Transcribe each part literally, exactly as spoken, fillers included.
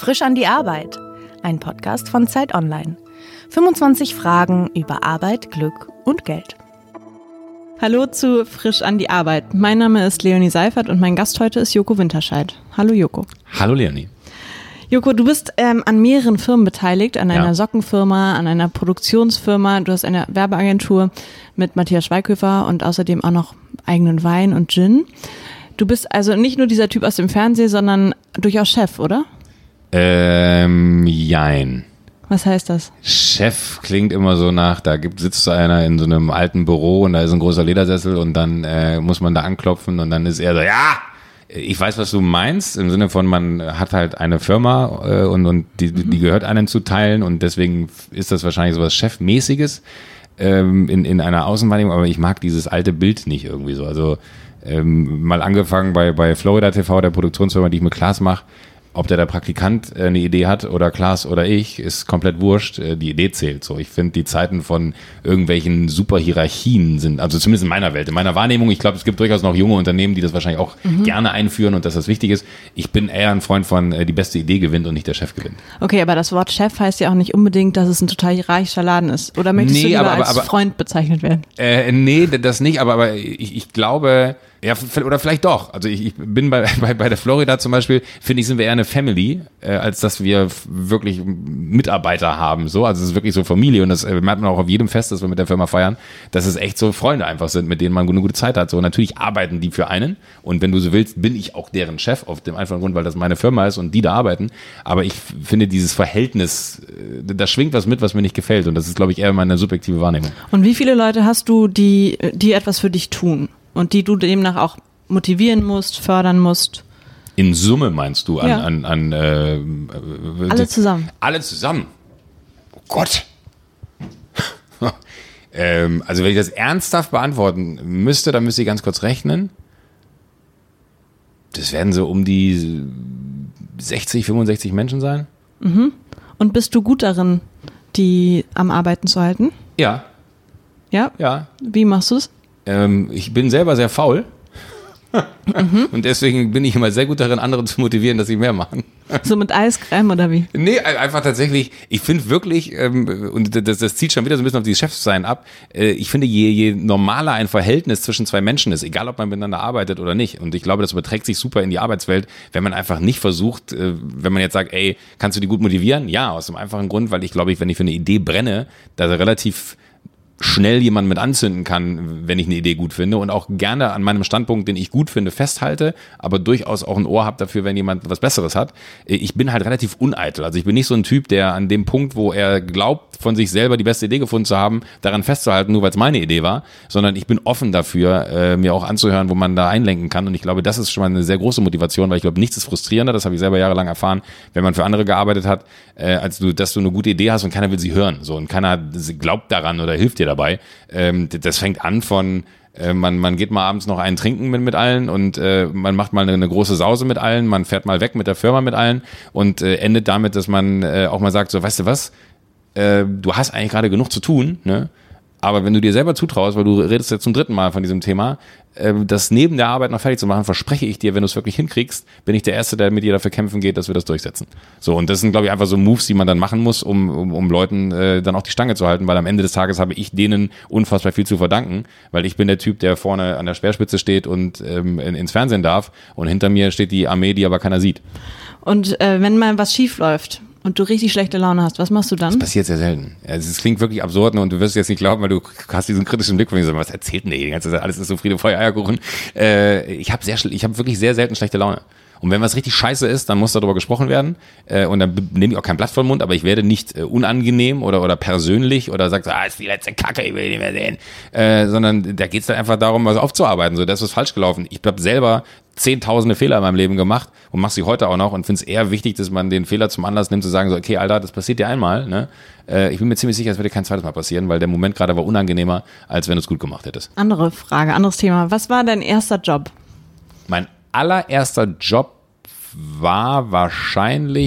Frisch an die Arbeit, ein Podcast von Zeit Online. fünfundzwanzig Fragen über Arbeit, Glück und Geld. Hallo zu Frisch an die Arbeit. Mein Name ist Leonie Seifert und mein Gast heute ist Joko Winterscheid. Hallo Joko. Hallo Leonie. Joko, du bist ähm, an mehreren Firmen beteiligt, an einer Ja. Sockenfirma, an einer Produktionsfirma. Du hast eine Werbeagentur mit Matthias Schweighöfer und außerdem auch noch eigenen Wein und Gin. Du bist also nicht nur dieser Typ aus dem Fernsehen, sondern durchaus Chef, oder? Ähm, jein. Was heißt das? Chef klingt immer so nach, da gibt, sitzt so einer in so einem alten Büro und da ist ein großer Ledersessel und dann äh, muss man da anklopfen und dann ist er so, ja, ich weiß, was du meinst, im Sinne von, man hat halt eine Firma äh, und, und die, die gehört einem zu teilen und deswegen ist das wahrscheinlich so was Chefmäßiges ähm, in, in einer Außenwahrnehmung, aber ich mag dieses alte Bild nicht irgendwie so. Also ähm, mal angefangen bei, bei Florida T V, der Produktionsfirma, die ich mit Klaas mache. Ob der, der Praktikant äh, eine Idee hat oder Klaas oder ich, ist komplett wurscht. Äh, die Idee zählt so. Ich finde, die Zeiten von irgendwelchen Superhierarchien sind, also zumindest in meiner Welt, in meiner Wahrnehmung, ich glaube, es gibt durchaus noch junge Unternehmen, die das wahrscheinlich auch mhm. gerne einführen und dass das wichtig ist. Ich bin eher ein Freund von, äh, die beste Idee gewinnt und nicht der Chef gewinnt. Okay, aber das Wort Chef heißt ja auch nicht unbedingt, dass es ein total hierarchischer Laden ist. Oder möchtest Nee, du lieber aber- aber- als aber- Freund bezeichnet werden? Äh, nee, das nicht, aber, aber ich, ich glaube, ja, f- oder vielleicht doch. Also ich, ich bin bei, bei, bei der Florida zum Beispiel, finde ich, sind wir eher eine Family, äh, als dass wir f- wirklich Mitarbeiter haben. So, also es ist wirklich so Familie und das äh, merkt man auch auf jedem Fest, das wir mit der Firma feiern, dass es echt so Freunde einfach sind, mit denen man eine gute Zeit hat. So, natürlich arbeiten die für einen und wenn du so willst, bin ich auch deren Chef auf dem einfachen Grund, weil das meine Firma ist und die da arbeiten. Aber ich f- finde dieses Verhältnis, äh, da schwingt was mit, was mir nicht gefällt und das ist, glaube ich, eher meine subjektive Wahrnehmung. Und wie viele Leute hast du, die, die etwas für dich tun und die du demnach auch motivieren musst, fördern musst? In Summe meinst du an, Ja. an, an äh, äh, Alle zusammen. Alle zusammen. Oh Gott. ähm, also wenn ich das ernsthaft beantworten müsste, dann müsste ich ganz kurz rechnen. Das werden so um die sechzig, fünfundsechzig Menschen sein. Und bist du gut darin, die am Arbeiten zu halten? Ja, Ja? ja. Wie machst du es? Ähm, ich bin selber sehr faul. Und deswegen bin ich immer sehr gut darin, andere zu motivieren, dass sie mehr machen. So mit Eiscreme oder wie? Nee, einfach tatsächlich, ich finde wirklich, ähm, und das, das zieht schon wieder so ein bisschen auf dieses Chefsein ab, äh, ich finde, je, je normaler ein Verhältnis zwischen zwei Menschen ist, egal ob man miteinander arbeitet oder nicht, und ich glaube, das überträgt sich super in die Arbeitswelt, wenn man einfach nicht versucht, äh, wenn man jetzt sagt, ey, kannst du die gut motivieren? Ja, aus dem einfachen Grund, weil ich glaube, ich, wenn ich für eine Idee brenne, da relativ schnell jemanden mit anzünden kann, wenn ich eine Idee gut finde und auch gerne an meinem Standpunkt, den ich gut finde, festhalte, aber durchaus auch ein Ohr habe dafür, wenn jemand was Besseres hat. Ich bin halt relativ uneitel. Also ich bin nicht so ein Typ, der an dem Punkt, wo er glaubt, von sich selber die beste Idee gefunden zu haben, daran festzuhalten, nur weil es meine Idee war, sondern ich bin offen dafür, äh, mir auch anzuhören, wo man da einlenken kann. Und ich glaube, das ist schon mal eine sehr große Motivation, weil ich glaube, nichts ist frustrierender, das habe ich selber jahrelang erfahren, wenn man für andere gearbeitet hat, äh, als du, dass du eine gute Idee hast und keiner will sie hören. So, und keiner glaubt daran oder hilft dir dabei. Ähm, das fängt an von, äh, man, man geht mal abends noch einen trinken mit, mit allen und äh, man macht mal eine, eine große Sause mit allen, man fährt mal weg mit der Firma mit allen und äh, endet damit, dass man äh, auch mal sagt, so, weißt du was, äh, du hast eigentlich gerade genug zu tun, ne? Aber wenn du dir selber zutraust, weil du redest jetzt zum dritten Mal von diesem Thema, äh, das neben der Arbeit noch fertig zu machen, verspreche ich dir, wenn du es wirklich hinkriegst, bin ich der Erste, der mit dir dafür kämpfen geht, dass wir das durchsetzen. So, und das sind, glaube ich, einfach so Moves, die man dann machen muss, um, um, um Leuten äh, dann auch die Stange zu halten, weil am Ende des Tages habe ich denen unfassbar viel zu verdanken, weil ich bin der Typ, der vorne an der Speerspitze steht und ähm, in, ins Fernsehen darf und hinter mir steht die Armee, die aber keiner sieht. Und äh, wenn mal was schief läuft und du richtig schlechte Laune hast, was machst du dann? Das passiert sehr selten. Also es klingt wirklich absurd und du wirst jetzt nicht glauben, weil du hast diesen kritischen Blick von mir, was erzählt denn der die ganze Zeit? Alles ist so Friede, Feuer, Eierkuchen. Äh, ich habe sehr, ich habe wirklich sehr selten schlechte Laune. Und wenn was richtig scheiße ist, dann muss darüber gesprochen werden. Äh, und dann nehme ich auch kein Blatt vor den Mund, aber ich werde nicht äh, unangenehm oder oder persönlich oder sagt, ah, ist die letzte Kacke, ich will die nicht mehr sehen. Äh, sondern da geht es dann einfach darum, was aufzuarbeiten. So, das ist falsch gelaufen. Ich habe selber zehntausende Fehler in meinem Leben gemacht und mache sie heute auch noch und finde es eher wichtig, dass man den Fehler zum Anlass nimmt, zu sagen, so, okay, Alter, das passiert dir einmal. Ne? Äh, ich bin mir ziemlich sicher, es wird dir kein zweites Mal passieren, weil der Moment gerade war unangenehmer, als wenn du es gut gemacht hättest. Andere Frage, anderes Thema. Was war dein erster Job? Mein allererster Job war wahrscheinlich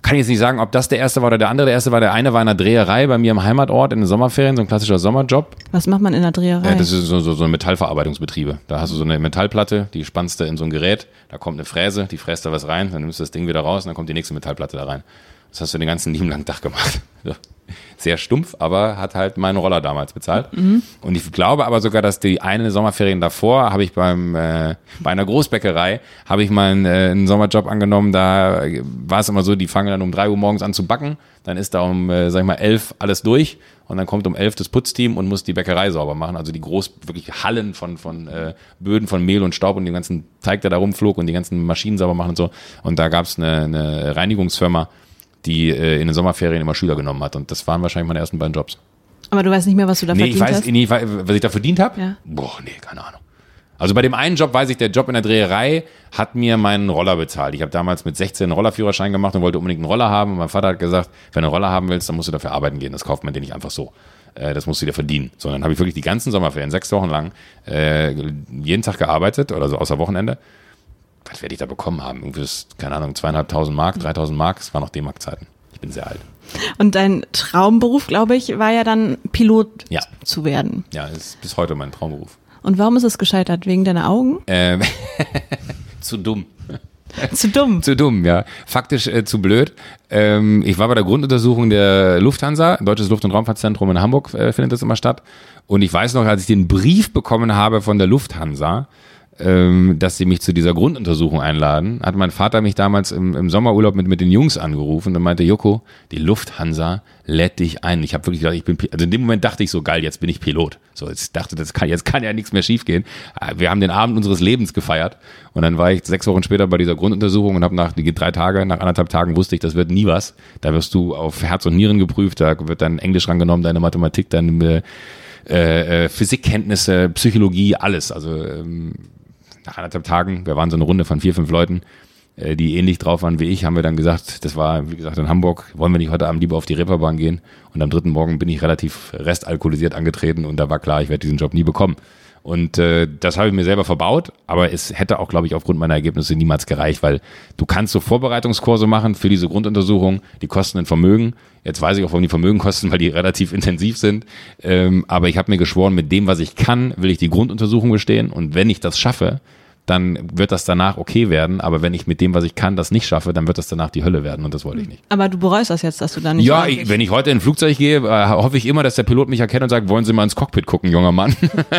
kann ich jetzt nicht sagen, ob das der erste war oder der andere. Der erste war, der eine war in einer Dreherei bei mir im Heimatort in den Sommerferien, so ein klassischer Sommerjob. Was macht man in der Dreherei? Äh, das ist so, so, so Metallverarbeitungsbetriebe. Da hast du so eine Metallplatte, die spannst du in so ein Gerät, da kommt eine Fräse, die fräst da was rein, dann nimmst du das Ding wieder raus und dann kommt die nächste Metallplatte da rein. Das hast du den ganzen lieben langen Tag gemacht. Sehr stumpf, aber hat halt meinen Roller damals bezahlt. Mhm. Und ich glaube aber sogar, dass die eine Sommerferien davor habe ich beim äh, bei einer Großbäckerei habe ich mal einen, äh, einen Sommerjob angenommen. Da war es immer so, die fangen dann um drei Uhr morgens an zu backen. Dann ist da um, äh, sag ich mal, elf alles durch. Und dann kommt um elf das Putzteam und muss die Bäckerei sauber machen. Also die groß, wirklich Hallen von, von äh, Böden von Mehl und Staub und den ganzen Teig, der da rumflog und die ganzen Maschinen sauber machen und so. Und da gab es eine, eine Reinigungsfirma, die äh, in den Sommerferien immer Schüler genommen hat. Und das waren wahrscheinlich meine ersten beiden Jobs. Aber du weißt nicht mehr, was du da nee, verdient ich weiß, hast? Nee, was ich da verdient habe? Ja. Boah, nee, keine Ahnung. Also bei dem einen Job weiß ich, der Job in der Dreherei hat mir meinen Roller bezahlt. Ich habe damals mit sechzehn einen Rollerführerschein gemacht und wollte unbedingt einen Roller haben. Und mein Vater hat gesagt, wenn du einen Roller haben willst, dann musst du dafür arbeiten gehen. Das kauft man dir nicht einfach so. Äh, das musst du dir verdienen. Sondern habe ich wirklich die ganzen Sommerferien, sechs Wochen lang, äh, jeden Tag gearbeitet oder so außer Wochenende. Was werde ich da bekommen haben? Irgendwie, keine Ahnung, zweieinhalbtausend Mark, dreitausend Mark. Das waren noch D-Mark-Zeiten. Ich bin sehr alt. Und dein Traumberuf, glaube ich, war ja dann Pilot ja. zu werden. Ja, das ist bis heute mein Traumberuf. Und warum ist es gescheitert? Wegen deiner Augen? Ähm, zu dumm. Zu dumm? Zu dumm, ja. Faktisch äh, zu blöd. Ähm, ich war bei der Grunduntersuchung der Lufthansa, Deutsches Luft- und Raumfahrtzentrum in Hamburg äh, findet das immer statt. Und ich weiß noch, als ich den Brief bekommen habe von der Lufthansa, ähm, dass sie mich zu dieser Grunduntersuchung einladen, hat mein Vater mich damals im, im Sommerurlaub mit, mit den Jungs angerufen und meinte, Joko, die Lufthansa lädt dich ein. Ich habe wirklich gedacht, ich bin, also in dem Moment dachte ich so, geil, jetzt bin ich Pilot. So, jetzt dachte, das kann, jetzt kann ja nichts mehr schiefgehen. Wir haben den Abend unseres Lebens gefeiert und dann war ich sechs Wochen später bei dieser Grunduntersuchung und habe nach die drei Tage, nach anderthalb Tagen wusste ich, das wird nie was. Da wirst du auf Herz und Nieren geprüft, da wird dein Englisch rangenommen, deine Mathematik, deine äh, äh, Physikkenntnisse, Psychologie, alles. Also ähm, nach anderthalb Tagen, wir waren so eine Runde von vier, fünf Leuten, äh, die ähnlich drauf waren wie ich, haben wir dann gesagt, das war, wie gesagt, in Hamburg, wollen wir nicht heute Abend lieber auf die Reeperbahn gehen? Und am dritten Morgen bin ich relativ restalkoholisiert angetreten und da war klar, ich werde diesen Job nie bekommen. Und äh, das habe ich mir selber verbaut, aber es hätte auch, glaube ich, aufgrund meiner Ergebnisse niemals gereicht, weil du kannst so Vorbereitungskurse machen für diese Grunduntersuchung, die kosten ein Vermögen. Jetzt weiß ich auch, warum die Vermögen kosten, weil die relativ intensiv sind. Ähm, aber ich habe mir geschworen, mit dem, was ich kann, will ich die Grunduntersuchung bestehen. Und wenn ich das schaffe, dann wird das danach okay werden. Aber wenn ich mit dem, was ich kann, das nicht schaffe, dann wird das danach die Hölle werden und das wollte ich nicht. Aber du bereust das jetzt, dass du da nicht... Ja, ich, wenn ich heute in ein Flugzeug gehe, äh, hoffe ich immer, dass der Pilot mich erkennt und sagt, wollen Sie mal ins Cockpit gucken, junger Mann?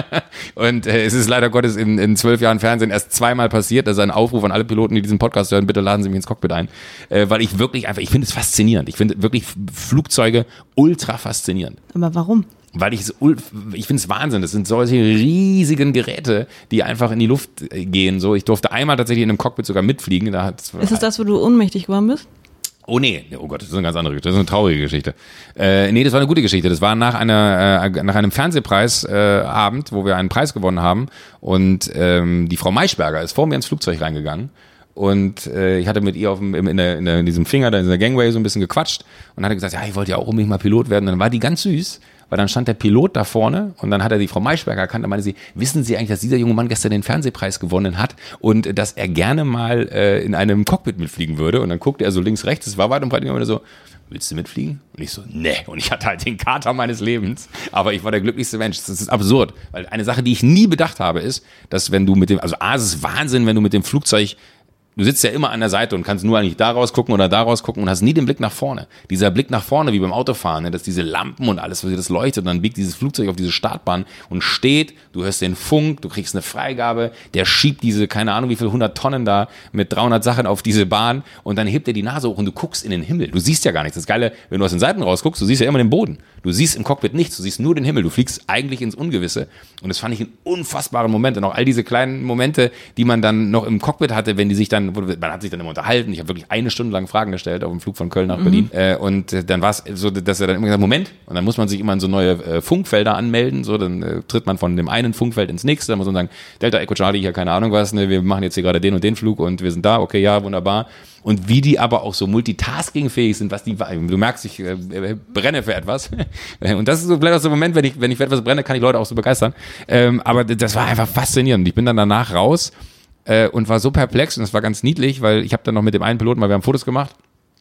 Und äh, es ist leider Gottes in, in zwölf Jahren Fernsehen erst zweimal passiert. Das ist ein Aufruf an alle Piloten, die diesen Podcast hören, bitte laden Sie mich ins Cockpit ein. Äh, weil ich wirklich einfach, ich finde es faszinierend. Ich finde wirklich Flugzeuge ultra faszinierend. Aber warum? Weil ich es, ich finde es Wahnsinn. Das sind solche riesigen Geräte, die einfach in die Luft gehen. So, ich durfte einmal tatsächlich in einem Cockpit sogar mitfliegen. Da hat's ist es das, wo du ohnmächtig geworden bist? Oh nee, oh Gott, das ist eine ganz andere Geschichte. Das ist eine traurige Geschichte. Äh, nee, das war eine gute Geschichte. Das war nach einer, äh, nach einem Fernsehpreisabend, äh, wo wir einen Preis gewonnen haben. Und ähm, die Frau Maischberger ist vor mir ins Flugzeug reingegangen. Und äh, ich hatte mit ihr auf dem, in, der, in, der, in diesem Finger, da in der Gangway so ein bisschen gequatscht und hatte gesagt, ja, ich wollte ja auch unbedingt mal Pilot werden. Und dann war die ganz süß, weil dann stand der Pilot da vorne und dann hat er die Frau Maischberger erkannt und meinte sie, wissen Sie eigentlich, dass dieser junge Mann gestern den Fernsehpreis gewonnen hat und dass er gerne mal äh, in einem Cockpit mitfliegen würde? Und dann guckte er so links, rechts, es war weit und breit immer so, willst du mitfliegen? Und ich so, nee. Und ich hatte halt den Kater meines Lebens, aber ich war der glücklichste Mensch. Das ist absurd, weil eine Sache, die ich nie bedacht habe, ist, dass wenn du mit dem, also A, es ist Wahnsinn, wenn du mit dem Flugzeug, du sitzt ja immer an der Seite und kannst nur eigentlich da raus gucken oder da raus gucken und hast nie den Blick nach vorne. Dieser Blick nach vorne, wie beim Autofahren, ne, dass diese Lampen und alles, das leuchtet und dann biegt dieses Flugzeug auf diese Startbahn und steht, du hörst den Funk, du kriegst eine Freigabe, der schiebt diese, keine Ahnung wie viel, hundert Tonnen da mit dreihundert Sachen auf diese Bahn und dann hebt er die Nase hoch und du guckst in den Himmel. Du siehst ja gar nichts. Das Geile, wenn du aus den Seiten rausguckst, du siehst ja immer den Boden. Du siehst im Cockpit nichts, du siehst nur den Himmel. Du fliegst eigentlich ins Ungewisse. Und das fand ich einen unfassbaren Moment. Und auch all diese kleinen Momente, die man dann noch im Cockpit hatte, wenn die sich dann, man hat sich dann immer unterhalten. Ich habe wirklich eine Stunde lang Fragen gestellt auf dem Flug von Köln nach mhm. Berlin. Äh, und äh, dann war es so, dass er dann immer gesagt, Moment. Und dann muss man sich immer in so neue äh, Funkfelder anmelden. So, dann äh, tritt man von dem einen Funkfeld ins nächste. Dann muss man sagen, Delta Echo Charlie, hier keine Ahnung was, ne, wir machen jetzt hier gerade den und den Flug und wir sind da. Okay, ja, wunderbar. Und wie die aber auch so multitaskingfähig sind, was die, du merkst, ich äh, brenne für etwas. Und das ist so vielleicht auch so ein Moment, wenn ich, wenn ich für etwas brenne, kann ich Leute auch so begeistern. Ähm, aber das war einfach faszinierend. Ich bin dann danach raus äh, und war so perplex und es war ganz niedlich, weil ich habe dann noch mit dem einen Piloten, weil wir haben Fotos gemacht,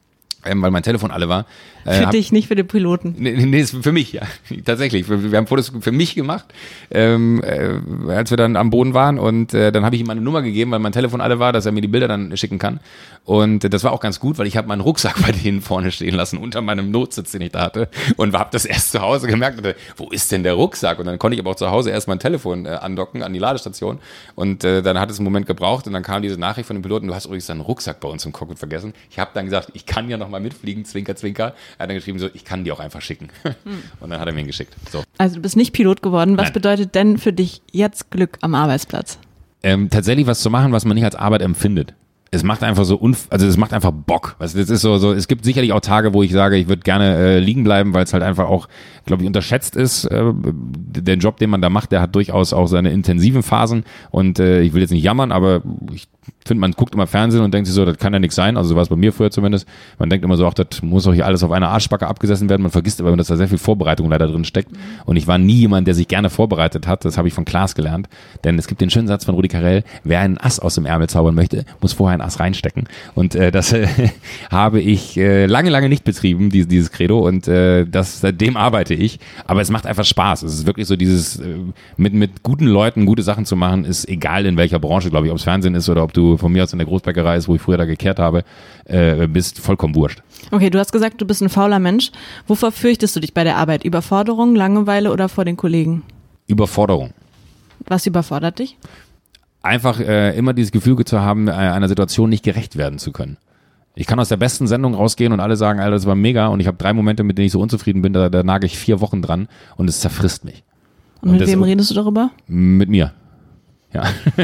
ähm, weil mein Telefon alle war. Äh, für hab, dich, nicht für den Piloten. Nee, nee, ist für mich, ja. Tatsächlich. Wir haben Fotos für mich gemacht, ähm, äh, als wir dann am Boden waren und äh, dann habe ich ihm meine Nummer gegeben, weil mein Telefon alle war, dass er mir die Bilder dann schicken kann. Und äh, das war auch ganz gut, weil ich habe meinen Rucksack bei denen vorne stehen lassen, unter meinem Notsitz, den ich da hatte und habe das erst zu Hause gemerkt, und, wo ist denn der Rucksack? Und dann konnte ich aber auch zu Hause erst mein Telefon äh, andocken an die Ladestation und äh, dann hat es einen Moment gebraucht und dann kam diese Nachricht von dem Piloten, du hast übrigens deinen Rucksack bei uns im Cockpit vergessen. Ich habe dann gesagt, ich kann ja noch mal mitfliegen, zwinker, zwinker. Er hat dann geschrieben so, ich kann die auch einfach schicken. Hm. Und dann hat er mir ihn geschickt. So. Also du bist nicht Pilot geworden. Was Nein. bedeutet denn für dich jetzt Glück am Arbeitsplatz? Ähm, tatsächlich was zu machen, was man nicht als Arbeit empfindet. Es macht einfach so, unf- also es macht einfach Bock. Also das ist so, so, es gibt sicherlich auch Tage, wo ich sage, ich würde gerne äh, liegen bleiben, weil es halt einfach auch, glaube ich, unterschätzt ist. Äh, der Job, den man da macht, der hat durchaus auch seine intensiven Phasen. Und äh, ich will jetzt nicht jammern, aber ich finde, man guckt immer Fernsehen und denkt sich so, das kann ja nichts sein. Also so war es bei mir früher zumindest. Man denkt immer so, ach, das muss doch hier alles auf einer Arschbacke abgesessen werden. Man vergisst aber, dass da sehr viel Vorbereitung leider drin steckt. Und ich war nie jemand, der sich gerne vorbereitet hat. Das habe ich von Klaas gelernt. Denn es gibt den schönen Satz von Rudi Carrell, wer einen Ass aus dem Ärmel zaubern möchte, muss vorher einen Ass reinstecken. Und äh, das äh, habe ich äh, lange, lange nicht betrieben, dieses, dieses Credo. Und äh, das, seitdem arbeite ich. Aber es macht einfach Spaß. Es ist wirklich so dieses, äh, mit, mit guten Leuten gute Sachen zu machen, ist egal in welcher Branche, glaube ich, ob es Fernsehen ist oder ob du von mir aus in der Großbäckerei ist, wo ich früher da gekehrt habe, äh, bist vollkommen wurscht. Okay, du hast gesagt, du bist ein fauler Mensch. Wovor fürchtest du dich bei der Arbeit? Überforderung, Langeweile oder vor den Kollegen? Überforderung. Was überfordert dich? Einfach äh, immer dieses Gefühl zu haben, einer Situation nicht gerecht werden zu können. Ich kann aus der besten Sendung rausgehen und alle sagen, Alter, das war mega und ich habe drei Momente, mit denen ich so unzufrieden bin, da, da nage ich vier Wochen dran und es zerfrisst mich. Und, und mit wem redest du darüber? Mit mir. Ja,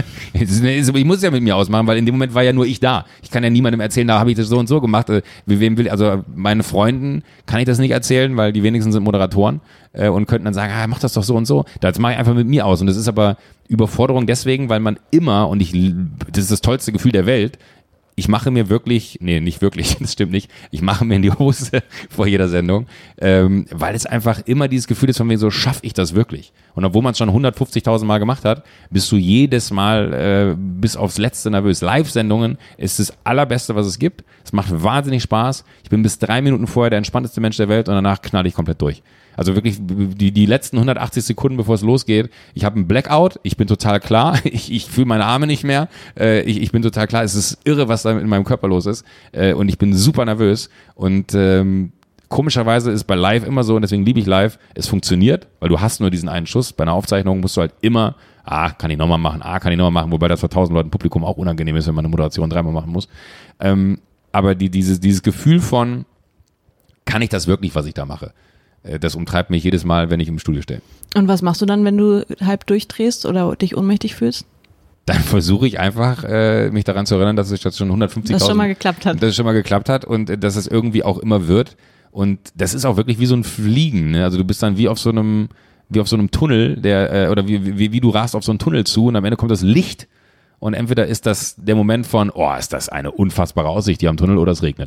ich muss es ja mit mir ausmachen, weil in dem Moment war ja nur ich da. Ich kann ja niemandem erzählen, da habe ich das so und so gemacht. Wem will, also meinen Freunden kann ich das nicht erzählen, weil die wenigsten sind Moderatoren äh, und könnten dann sagen, ah, mach das doch so und so. Das mache ich einfach mit mir aus. Und das ist aber Überforderung deswegen, weil man immer, und ich, das ist das tollste Gefühl der Welt, ich mache mir wirklich, nee, nicht wirklich, das stimmt nicht, ich mache mir in die Hose vor jeder Sendung, ähm, weil es einfach immer dieses Gefühl ist von mir, so schaffe ich das wirklich. Und obwohl man es schon hundertfünfzigtausend Mal gemacht hat, bist du jedes Mal äh, bis aufs Letzte nervös. Live-Sendungen ist das Allerbeste, was es gibt. Es macht wahnsinnig Spaß. Ich bin bis drei Minuten vorher der entspannteste Mensch der Welt und danach knall ich komplett durch. Also wirklich die, die letzten hundertachtzig Sekunden, bevor es losgeht, ich habe einen Blackout, ich bin total klar, ich, ich fühle meine Arme nicht mehr, äh, ich, ich bin total klar, es ist irre, was da in meinem Körper los ist äh, und ich bin super nervös und ähm, komischerweise ist bei Live immer so und deswegen liebe ich Live, es funktioniert, weil du hast nur diesen einen Schuss, bei einer Aufzeichnung musst du halt immer, ah, kann ich nochmal machen, ah, kann ich nochmal machen, wobei das vor tausend Leuten Publikum auch unangenehm ist, wenn man eine Moderation dreimal machen muss, ähm, aber die, dieses, dieses Gefühl von, kann ich das wirklich, was ich da mache? Das umtreibt mich jedes Mal, wenn ich im Studio stehe. Und was machst du dann, wenn du halb durchdrehst oder dich ohnmächtig fühlst? Dann versuche ich einfach, äh, mich daran zu erinnern, dass es schon hundertfünfzigtausend... Dass es schon mal geklappt hat. Dass es schon mal geklappt hat und äh, dass es irgendwie auch immer wird. Und das ist auch wirklich wie so ein Fliegen. Ne? Also du bist dann wie auf so einem, wie auf so einem Tunnel, der äh, oder wie, wie, wie du rast auf so einen Tunnel zu und am Ende kommt das Licht und entweder ist das der Moment von, oh, ist das eine unfassbare Aussicht hier am Tunnel oder es regnet.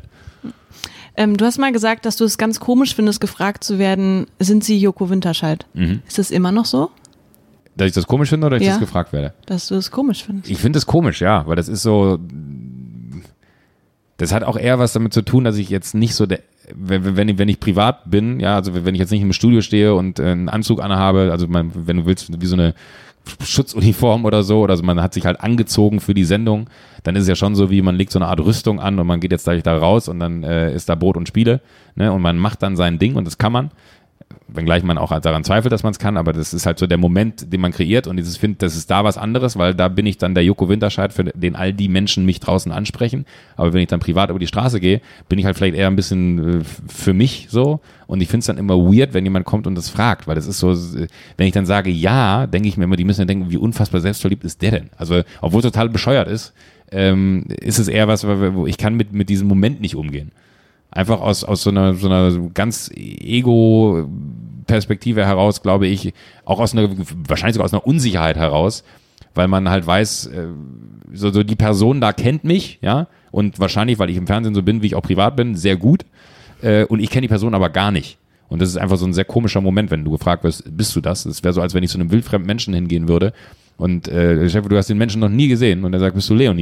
Ähm, du hast mal gesagt, dass du es ganz komisch findest, gefragt zu werden, sind Sie Joko Winterscheid? Mhm. Ist das immer noch so? Dass ich das komisch finde oder dass ja, ich das gefragt werde? Dass du es komisch findest. Ich finde es komisch, ja, weil das ist so, das hat auch eher was damit zu tun, dass ich jetzt nicht so, der, wenn, wenn, wenn ich privat bin, ja, also wenn ich jetzt nicht im Studio stehe und einen Anzug anhabe, also man, wenn du willst, wie so eine Schutzuniform oder so, oder also man hat sich halt angezogen für die Sendung, dann ist es ja schon so, wie man legt so eine Art Rüstung an und man geht jetzt gleich da raus und dann äh, ist da Brot und Spiele, ne, und man macht dann sein Ding und das kann man, wenngleich man auch daran zweifelt, dass man es kann, aber das ist halt so der Moment, den man kreiert und ich finde, das ist da was anderes, weil da bin ich dann der Joko Winterscheid, für den all die Menschen mich draußen ansprechen, aber wenn ich dann privat über die Straße gehe, bin ich halt vielleicht eher ein bisschen äh, für mich so und ich finde es dann immer weird, wenn jemand kommt und das fragt, weil das ist so, wenn ich dann sage ja, denke ich mir immer, die müssen ja denken, wie unfassbar selbstverliebt ist der denn? Also, obwohl es total bescheuert ist, ähm, ist es eher was, wo ich kann mit, mit diesem Moment nicht umgehen. Einfach aus, aus so einer, so einer ganz Ego-Perspektive heraus, glaube ich, auch aus einer, wahrscheinlich sogar aus einer Unsicherheit heraus, weil man halt weiß, so, so die Person da kennt mich, ja, und wahrscheinlich, weil ich im Fernsehen so bin, wie ich auch privat bin, sehr gut, und ich kenne die Person aber gar nicht. Und das ist einfach so ein sehr komischer Moment, wenn du gefragt wirst, bist du das? Das wäre so, als wenn ich zu einem wildfremden Menschen hingehen würde und, äh, Chef, du hast den Menschen noch nie gesehen und er sagt, bist du Leonie?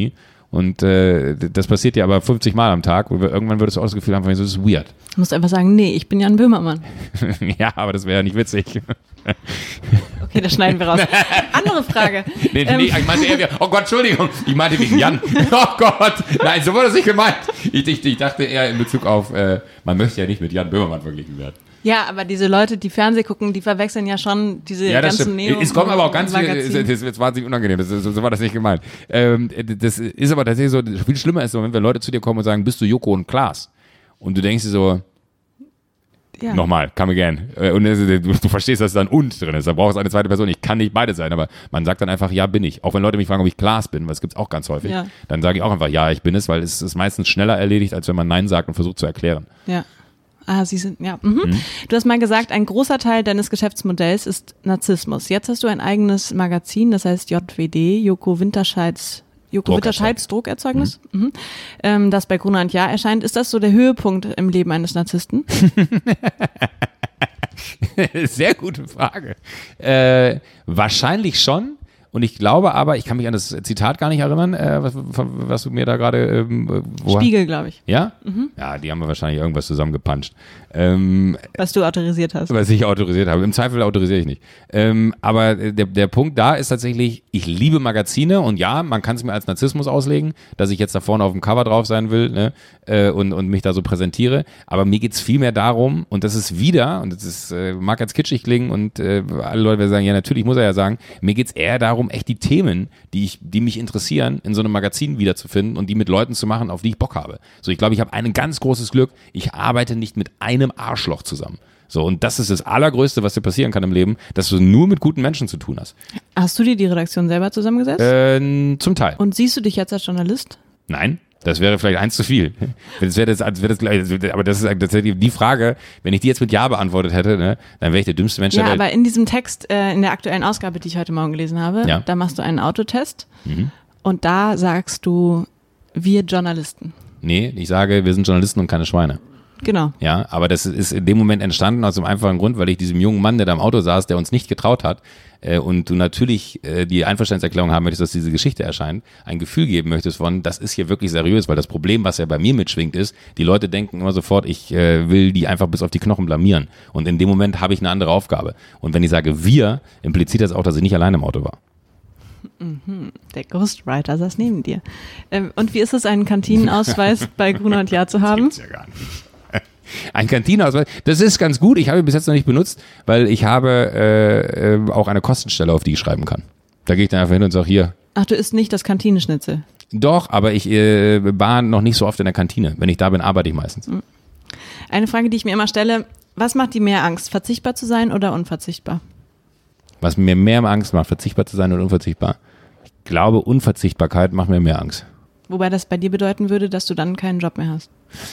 Und äh, das passiert dir aber fünfzig Mal am Tag und irgendwann würdest du auch das Gefühl haben, so, das ist weird. Du musst einfach sagen, nee, ich bin Jan Böhmermann. Ja, aber das wäre ja nicht witzig. Okay, das schneiden wir raus. Andere Frage. Nee, ähm, nee, ich meinte eher, oh Gott, Entschuldigung, ich meinte wegen Jan. Oh Gott, nein, so wurde das nicht gemeint. Ich, ich, ich dachte eher in Bezug auf, äh, man möchte ja nicht mit Jan Böhmermann verglichen werden. Ja, aber diese Leute, die Fernseh gucken, die verwechseln ja schon diese Ja, das ganzen stimmt. Neo. Es kommen aber auch ganz viele, Magazin. das ist jetzt wahnsinnig unangenehm, das ist, so war das nicht gemeint. Ähm, das ist aber tatsächlich so, viel schlimmer ist so, wenn Leute zu dir kommen und sagen, bist du Joko und Klaas? Und du denkst dir so, ja. nochmal, come again. Und du, du verstehst, dass da ein Und drin ist, da brauchst du eine zweite Person, ich kann nicht beide sein, aber man sagt dann einfach, ja, bin ich. Auch wenn Leute mich fragen, ob ich Klaas bin, was gibt's auch ganz häufig, Ja. dann sage ich auch einfach, ja, ich bin es, weil es ist meistens schneller erledigt, als wenn man Nein sagt und versucht zu erklären. Ja. Ah, Sie sind, ja. Mhm. Mhm. Du hast mal gesagt, ein großer Teil deines Geschäftsmodells ist Narzissmus. Jetzt hast du ein eigenes Magazin, das heißt J W D, Joko Winterscheids, Joko Winterscheids Druckerzeugnis, mhm. Mhm. Ähm, das bei Gruner und Jahr erscheint. Ist das so der Höhepunkt im Leben eines Narzissten? Sehr gute Frage. Äh, wahrscheinlich schon. Und ich glaube aber, ich kann mich an das Zitat gar nicht erinnern, äh, was, was du mir da gerade... Ähm, wo Spiegel, glaube ich. Ja? Mhm. Ja, die haben wir wahrscheinlich irgendwas zusammengepanscht. Ähm, was du autorisiert hast. Was ich autorisiert habe. Im Zweifel autorisiere ich nicht. Ähm, aber der, der Punkt da ist tatsächlich, ich liebe Magazine und ja, man kann es mir als Narzissmus auslegen, dass ich jetzt da vorne auf dem Cover drauf sein will, ne, äh, und, und mich da so präsentiere. Aber mir geht's viel mehr darum, und das ist wieder, und das ist, äh, mag als kitschig klingen und äh, alle Leute werden sagen, ja natürlich muss er ja sagen, mir geht's eher darum, echt die Themen, die ich, die mich interessieren, in so einem Magazin wiederzufinden und die mit Leuten zu machen, auf die ich Bock habe. So, ich glaube, ich habe ein ganz großes Glück, ich arbeite nicht mit einem Arschloch zusammen. So, und das ist das Allergrößte, was dir passieren kann im Leben, dass du nur mit guten Menschen zu tun hast. Hast du dir die Redaktion selber zusammengesetzt? Äh, zum Teil. Und siehst du dich jetzt als Journalist? Nein. Das wäre vielleicht eins zu viel. Das wäre das, das, wäre das, aber das ist tatsächlich die Frage, wenn ich die jetzt mit Ja beantwortet hätte, ne, dann wäre ich der dümmste Mensch ja, der Welt. Ja, aber in diesem Text, äh, in der aktuellen Ausgabe, die ich heute Morgen gelesen habe, ja. da machst du einen Autotest mhm. und da sagst du, wir Journalisten. Nee, ich sage, wir sind Journalisten und keine Schweine. Genau. Ja, aber das ist in dem Moment entstanden aus dem einfachen Grund, weil ich diesem jungen Mann, der da im Auto saß, der uns nicht getraut hat, äh, und du natürlich äh, die Einverständniserklärung haben möchtest, dass diese Geschichte erscheint, ein Gefühl geben möchtest von, das ist hier wirklich seriös, weil das Problem, was ja bei mir mitschwingt, ist, die Leute denken immer sofort, ich äh, will die einfach bis auf die Knochen blamieren. Und in dem Moment habe ich eine andere Aufgabe. Und wenn ich sage wir, impliziert das auch, dass ich nicht alleine im Auto war. Mhm. Der Ghostwriter saß neben dir. Ähm, und wie ist es, einen Kantinenausweis bei Gruner und Jahr zu haben? Das gibt's ja gar nicht. Ein Kantinenausweis, das ist ganz gut. Ich habe ihn bis jetzt noch nicht benutzt, weil ich habe äh, äh, auch eine Kostenstelle, auf die ich schreiben kann. Da gehe ich dann einfach hin und sage, hier. Ach, du isst nicht das Kantineschnitzel? Doch, aber ich äh, war noch nicht so oft in der Kantine. Wenn ich da bin, arbeite ich meistens. Eine Frage, die ich mir immer stelle, was macht dir mehr Angst, verzichtbar zu sein oder unverzichtbar? Was mir mehr Angst macht, verzichtbar zu sein oder unverzichtbar? Ich glaube, Unverzichtbarkeit macht mir mehr Angst. Wobei das bei dir bedeuten würde, dass du dann keinen Job mehr hast.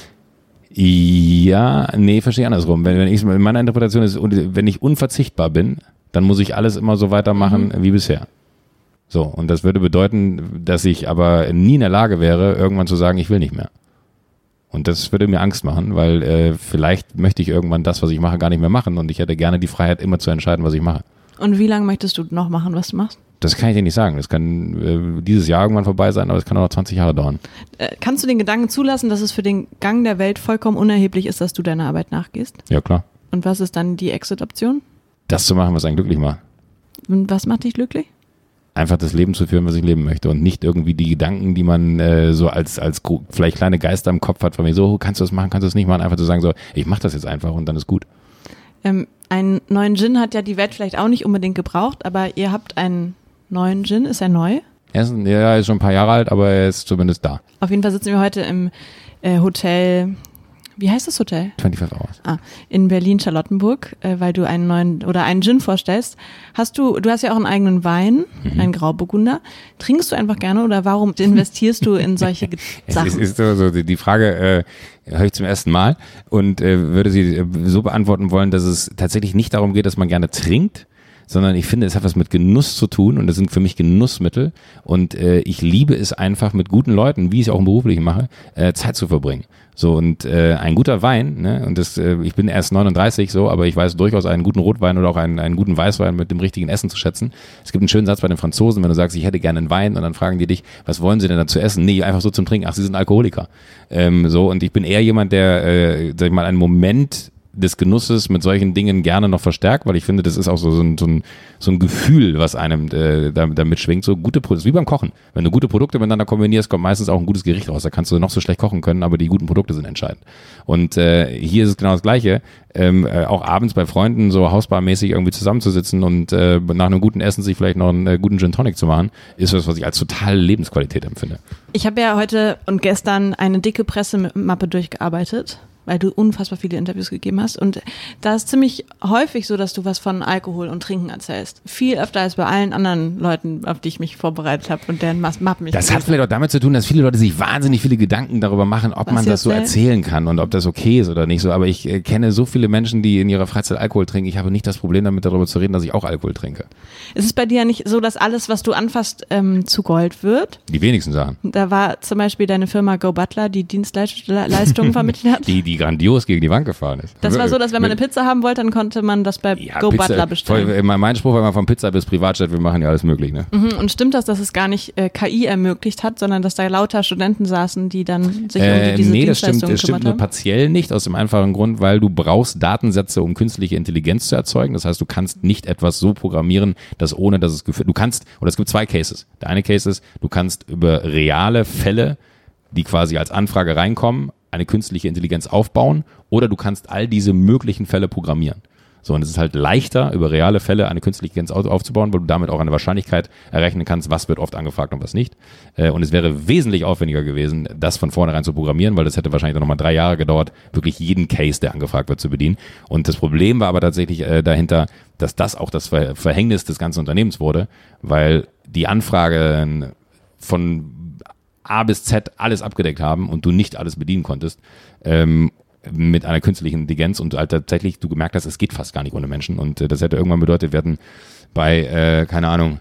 Ja, nee, verstehe ich andersrum. Wenn, wenn ich, in meiner Interpretation ist, wenn ich unverzichtbar bin, dann muss ich alles immer so weitermachen mhm. wie bisher. So, und das würde bedeuten, dass ich aber nie in der Lage wäre, irgendwann zu sagen, ich will nicht mehr. Und das würde mir Angst machen, weil äh, vielleicht möchte ich irgendwann das, was ich mache, gar nicht mehr machen und ich hätte gerne die Freiheit, immer zu entscheiden, was ich mache. Und wie lange möchtest du noch machen, was du machst? Das kann ich dir nicht sagen. Das kann äh, dieses Jahr irgendwann vorbei sein, aber es kann auch noch zwanzig Jahre dauern. Äh, kannst du den Gedanken zulassen, dass es für den Gang der Welt vollkommen unerheblich ist, dass du deiner Arbeit nachgehst? Ja, klar. Und was ist dann die Exit-Option? Das zu machen, was einen glücklich macht. Und was macht dich glücklich? Einfach das Leben zu führen, was ich leben möchte und nicht irgendwie die Gedanken, die man äh, so als als vielleicht kleine Geister im Kopf hat, von mir so, kannst du das machen, kannst du das nicht machen, einfach zu sagen so, ich mach das jetzt einfach und dann ist gut. Ähm, einen neuen Gin hat ja die Welt vielleicht auch nicht unbedingt gebraucht, aber ihr habt einen neuen Gin. Ist er neu? Er ist, ja, er ist schon ein paar Jahre alt, aber er ist zumindest da. Auf jeden Fall sitzen wir heute im äh, Hotel, wie heißt das Hotel? fünfundzwanzig Hours. Ah, in Berlin-Charlottenburg, äh, weil du einen neuen oder einen Gin vorstellst. Hast du, du hast ja auch einen eigenen Wein, mhm. einen Grauburgunder. Trinkst du einfach gerne oder warum investierst du in solche Sachen? Es ist so, so die Frage, äh, höre ich zum ersten Mal und äh, würde sie so beantworten wollen, dass es tatsächlich nicht darum geht, dass man gerne trinkt, sondern ich finde, es hat was mit Genuss zu tun und das sind für mich Genussmittel und äh, ich liebe es einfach mit guten Leuten, wie ich es auch im Beruflichen mache, äh, Zeit zu verbringen. So und äh, ein guter Wein, ne, und das, äh, ich bin erst neununddreißig so, aber ich weiß durchaus einen guten Rotwein oder auch einen, einen guten Weißwein mit dem richtigen Essen zu schätzen. Es gibt einen schönen Satz bei den Franzosen, wenn du sagst, ich hätte gerne einen Wein und dann fragen die dich, was wollen sie denn da zu essen? Nee, einfach so zum Trinken. Ach, sie sind Alkoholiker. Ähm, so und ich bin eher jemand, der, äh, sag ich mal, einen Moment des Genusses mit solchen Dingen gerne noch verstärkt, weil ich finde, das ist auch so, so, ein, so, ein, so ein Gefühl, was einem äh, da, da mitschwingt. So gute Produkte, wie beim Kochen. Wenn du gute Produkte miteinander kombinierst, kommt meistens auch ein gutes Gericht raus. Da kannst du noch so schlecht kochen können, aber die guten Produkte sind entscheidend. Und äh, hier ist es genau das Gleiche. Ähm, äh, auch abends bei Freunden so hausbarmäßig irgendwie zusammenzusitzen und äh, nach einem guten Essen sich vielleicht noch einen äh, guten Gin Tonic zu machen, ist was, was ich als totale Lebensqualität empfinde. Ich habe ja heute und gestern eine dicke Pressemappe durchgearbeitet, weil du unfassbar viele Interviews gegeben hast. Und da ist ziemlich häufig so, dass du was von Alkohol und Trinken erzählst. Viel öfter als bei allen anderen Leuten, auf die ich mich vorbereitet habe und deren Mappen mich Das hat vielleicht auch damit zu tun, dass viele Leute sich wahnsinnig viele Gedanken darüber machen, ob was man das so erzählen kann und ob das okay ist oder nicht so. Aber ich äh, kenne so viele Menschen, die in ihrer Freizeit Alkohol trinken. Ich habe nicht das Problem damit, darüber zu reden, dass ich auch Alkohol trinke. Es ist bei dir ja nicht so, dass alles, was du anfasst, ähm, zu Gold wird. Die wenigsten Sachen. Da war zum Beispiel deine Firma Go Butler, die Dienstleistungen vermittelt hat. Die, die grandios gegen die Wand gefahren ist. Das war so, dass wenn man eine Pizza haben wollte, dann konnte man das bei ja, Go Pizza, Butler bestellen. Voll, mein Spruch war immer von Pizza bis Privatjet, wir machen ja alles möglich. Ne? Mhm, und stimmt das, dass es gar nicht äh, K I ermöglicht hat, sondern dass da lauter Studenten saßen, die dann sich äh, um diese nee, das Dienstleistungen stimmt, das stimmt nur haben? partiell nicht, aus dem einfachen Grund, weil du brauchst Datensätze, um künstliche Intelligenz zu erzeugen. Das heißt, du kannst nicht etwas so programmieren, dass ohne, dass es geführt, du kannst, oder es gibt zwei Cases. Der eine Case ist, du kannst über reale Fälle, die quasi als Anfrage reinkommen, eine künstliche Intelligenz aufbauen oder du kannst all diese möglichen Fälle programmieren. So, und es ist halt leichter, über reale Fälle eine künstliche Intelligenz aufzubauen, weil du damit auch eine Wahrscheinlichkeit errechnen kannst, was wird oft angefragt und was nicht. Und es wäre wesentlich aufwendiger gewesen, das von vornherein zu programmieren, weil das hätte wahrscheinlich noch mal drei Jahre gedauert, wirklich jeden Case, der angefragt wird, zu bedienen. Und das Problem war aber tatsächlich äh, dahinter, dass das auch das Ver- Verhängnis des ganzen Unternehmens wurde, weil die Anfragen von A bis Z alles abgedeckt haben und du nicht alles bedienen konntest ähm, mit einer künstlichen Intelligenz und halt tatsächlich du gemerkt hast, es geht fast gar nicht ohne Menschen und äh, das hätte irgendwann bedeutet, wir hätten bei, äh, keine Ahnung,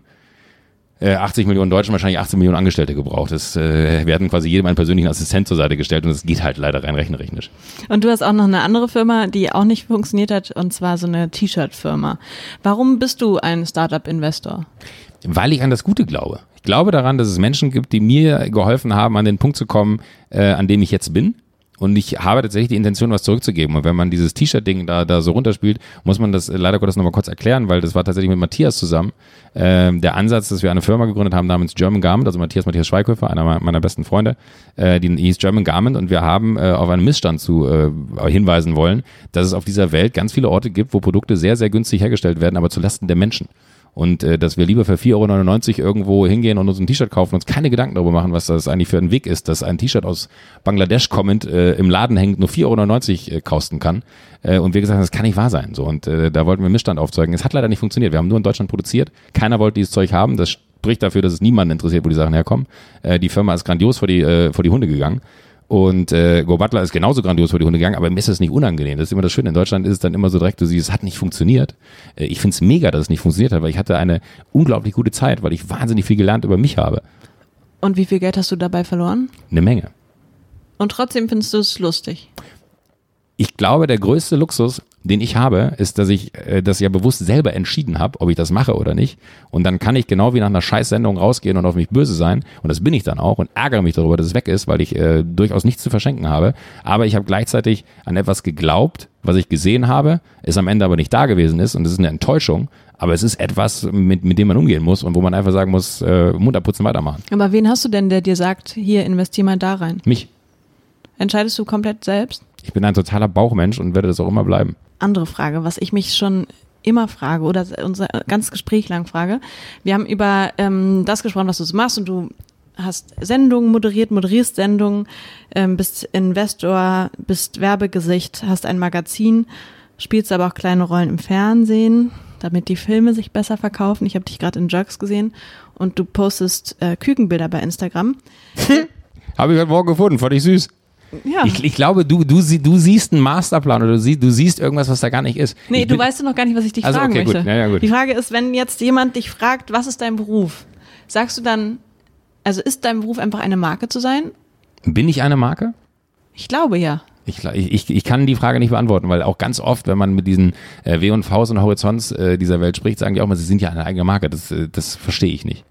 äh, achtzig Millionen Deutschen wahrscheinlich achtzehn Millionen Angestellte gebraucht. Das, äh, wir hätten quasi jedem einen persönlichen Assistent zur Seite gestellt und das geht halt leider rein rechnerisch. Und du hast auch noch eine andere Firma, die auch nicht funktioniert hat und zwar so eine T-Shirt-Firma. Warum bist du ein Startup-Investor? Weil ich an das Gute glaube. Ich glaube daran, dass es Menschen gibt, die mir geholfen haben, an den Punkt zu kommen, äh, an dem ich jetzt bin. Und ich habe tatsächlich die Intention, was zurückzugeben. Und wenn man dieses T-Shirt-Ding da, da so runterspielt, muss man das leider Gottes nochmal kurz erklären, weil das war tatsächlich mit Matthias zusammen. Ähm, der Ansatz, dass wir eine Firma gegründet haben namens German Garment, also Matthias Matthias Schweighöfer, einer meiner besten Freunde, äh, die hieß German Garment und wir haben äh, auf einen Missstand zu äh, hinweisen wollen, dass es auf dieser Welt ganz viele Orte gibt, wo Produkte sehr, sehr günstig hergestellt werden, aber zulasten der Menschen. Und äh, dass wir lieber für vier Euro neunundneunzig irgendwo hingehen und uns ein T-Shirt kaufen und uns keine Gedanken darüber machen, was das eigentlich für ein Weg ist, dass ein T-Shirt aus Bangladesch kommend äh, im Laden hängt, nur vier Euro neunundneunzig äh, kosten kann. Äh, und wir gesagt haben, das kann nicht wahr sein. So, und äh, da wollten wir Missstand aufzeugen. Es hat leider nicht funktioniert. Wir haben nur in Deutschland produziert. Keiner wollte dieses Zeug haben. Das spricht dafür, dass es niemanden interessiert, wo die Sachen herkommen. Äh, die Firma ist grandios vor die, äh, vor die Hunde gegangen. Und äh, Go Butler ist genauso grandios vor die Hunde gegangen, aber mir ist das nicht unangenehm. Das ist immer das Schöne. In Deutschland ist es dann immer so direkt, du siehst, es hat nicht funktioniert. Äh, ich finde es mega, dass es nicht funktioniert hat, weil ich hatte eine unglaublich gute Zeit, weil ich wahnsinnig viel gelernt über mich habe. Und wie viel Geld hast du dabei verloren? Eine Menge. Und trotzdem findest du es lustig? Ich glaube, der größte Luxus, den ich habe, ist, dass ich äh, das ja bewusst selber entschieden habe, ob ich das mache oder nicht. Und dann kann ich genau wie nach einer Scheißsendung rausgehen und auf mich böse sein. Und das bin ich dann auch und ärgere mich darüber, dass es weg ist, weil ich äh, durchaus nichts zu verschenken habe. Aber ich habe gleichzeitig an etwas geglaubt, was ich gesehen habe, es am Ende aber nicht da gewesen ist. Und das ist eine Enttäuschung. Aber es ist etwas, mit, mit dem man umgehen muss und wo man einfach sagen muss, äh, Mund abputzen, weitermachen. Aber wen hast du denn, der dir sagt, hier, investier mal da rein? Mich. Entscheidest du komplett selbst? Ich bin ein totaler Bauchmensch und werde das auch immer bleiben. Andere Frage, was ich mich schon immer frage oder unser ganzes Gespräch lang frage. Wir haben über ähm, das gesprochen, was du so machst und du hast Sendungen moderiert, moderierst Sendungen, ähm, bist Investor, bist Werbegesicht, hast ein Magazin, spielst aber auch kleine Rollen im Fernsehen, damit die Filme sich besser verkaufen. Ich habe dich gerade in Jerks gesehen und du postest äh, Kükenbilder bei Instagram. Habe ich heute Morgen gefunden, fand ich süß. Ja. Ich, ich glaube, du, du, sie, du siehst einen Masterplan oder du, sie, du siehst irgendwas, was da gar nicht ist. Nee, ich du bin, weißt ja noch gar nicht, was ich dich also, fragen okay, möchte. Gut. Ja, ja, gut. Die Frage ist, wenn jetzt jemand dich fragt, was ist dein Beruf? Sagst du dann, also ist dein Beruf einfach eine Marke zu sein? Bin ich eine Marke? Ich glaube ja. Ich, ich, ich kann die Frage nicht beantworten, weil auch ganz oft, wenn man mit diesen äh, W und Vs und Horizonts äh, dieser Welt spricht, sagen die auch mal, sie sind ja eine eigene Marke. Das, äh, das verstehe ich nicht.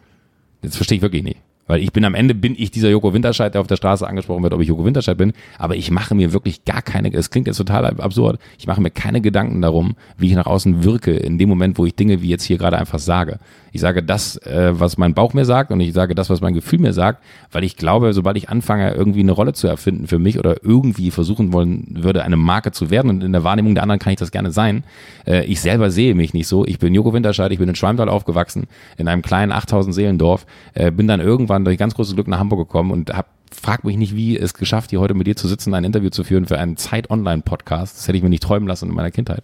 Das verstehe ich wirklich nicht. Weil ich bin am Ende, bin ich dieser Joko Winterscheid, der auf der Straße angesprochen wird, ob ich Joko Winterscheid bin. Aber ich mache mir wirklich gar keine, es klingt jetzt total absurd, ich mache mir keine Gedanken darum, wie ich nach außen wirke, in dem Moment, wo ich Dinge wie jetzt hier gerade einfach sage. Ich sage das, äh, was mein Bauch mir sagt und ich sage das, was mein Gefühl mir sagt, weil ich glaube, sobald ich anfange, irgendwie eine Rolle zu erfinden für mich oder irgendwie versuchen wollen würde, eine Marke zu werden und in der Wahrnehmung der anderen kann ich das gerne sein, äh, ich selber sehe mich nicht so. Ich bin Joko Winterscheid, ich bin in Schwalmtal aufgewachsen, in einem kleinen achttausend Seelendorf, äh, bin dann irgendwann durch ganz großes Glück nach Hamburg gekommen und habe frag mich nicht, wie es geschafft, hier heute mit dir zu sitzen, ein Interview zu führen für einen Zeit-Online-Podcast. Das hätte ich mir nicht träumen lassen in meiner Kindheit.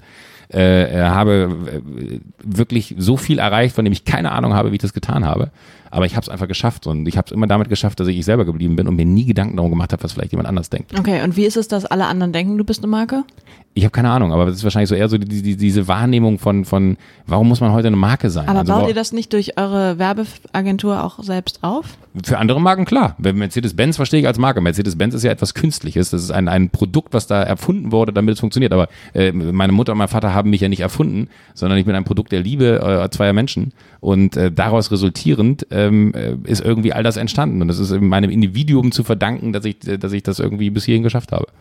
Äh, habe äh, wirklich so viel erreicht, von dem ich keine Ahnung habe, wie ich das getan habe. Aber ich habe es einfach geschafft und ich habe es immer damit geschafft, dass ich ich selber geblieben bin und mir nie Gedanken darum gemacht habe, was vielleicht jemand anders denkt. Okay, und wie ist es, dass alle anderen denken, du bist eine Marke? Ich habe keine Ahnung, aber das ist wahrscheinlich so eher so die, die, diese Wahrnehmung von, von, warum muss man heute eine Marke sein? Aber also, baut ihr das nicht durch eure Werbeagentur auch selbst auf? Für andere Marken, klar. Mercedes-Benz verstehe ich als Marke. Mercedes-Benz ist ja etwas Künstliches. Das ist ein, ein Produkt, was da erfunden wurde, damit es funktioniert. Aber äh, meine Mutter und mein Vater haben mich ja nicht erfunden, sondern ich bin ein Produkt der Liebe äh, zweier Menschen. Und äh, daraus resultierend ähm, ist irgendwie all das entstanden. Und es ist meinem Individuum zu verdanken, dass ich, dass ich das irgendwie bis hierhin geschafft habe.